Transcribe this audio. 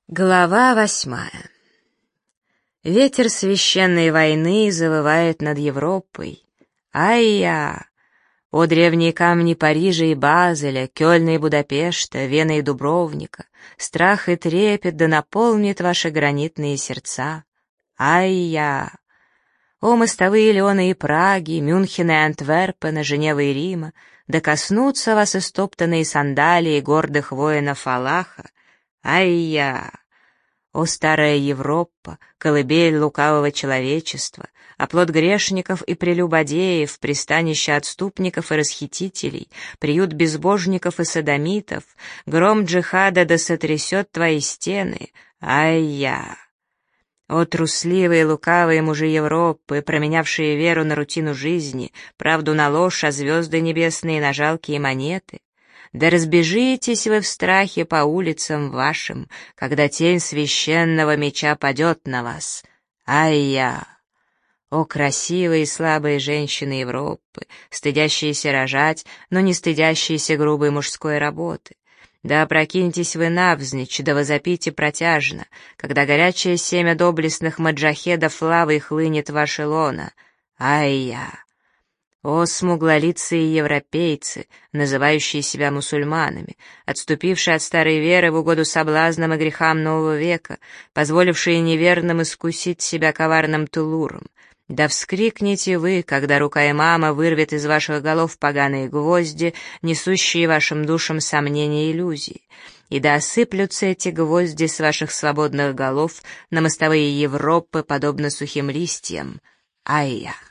Глава 8. Ветер священной войны завывает над Европой. Ай-я! О древние камни Парижа и Базеля, Кёльна и Будапешта, Вены и Дубровника, страх и трепет да наполнит ваши гранитные сердца. Ай-я! О мостовые Леона и Праги, Мюнхена и Антверпена, Женевы и Рима, да коснутся вас истоптанные сандалии гордых воинов Аллаха. Ай-я! О старая Европа, колыбель лукавого человечества, оплот грешников и прелюбодеев, пристанище отступников и расхитителей, приют безбожников и содомитов, гром джихада да сотрясет твои стены. Ай-я! О трусливые лукавые мужи Европы, променявшие веру на рутину жизни, правду на ложь, а звезды небесные на жалкие монеты! Да разбежитесь вы в страхе по улицам вашим, когда тень священного меча падет на вас. Ай-я! О красивые и слабые женщины Европы, стыдящиеся рожать, но не стыдящиеся грубой мужской работы! Да опрокиньтесь вы навзничь, да возопите протяжно, когда горячее семя доблестных маджахедов лавой хлынет в ваше лоно. Ай-я! О, смуглолицые европейцы, называющие себя мусульманами, отступившие от старой веры в угоду соблазнам и грехам нового века, позволившие неверным искусить себя коварным тулуром, да вскрикните вы, когда рука имама вырвет из ваших голов поганые гвозди, несущие вашим душам сомнения и иллюзии, и да осыплются эти гвозди с ваших свободных голов на мостовые Европы, подобно сухим листьям. Ай-я!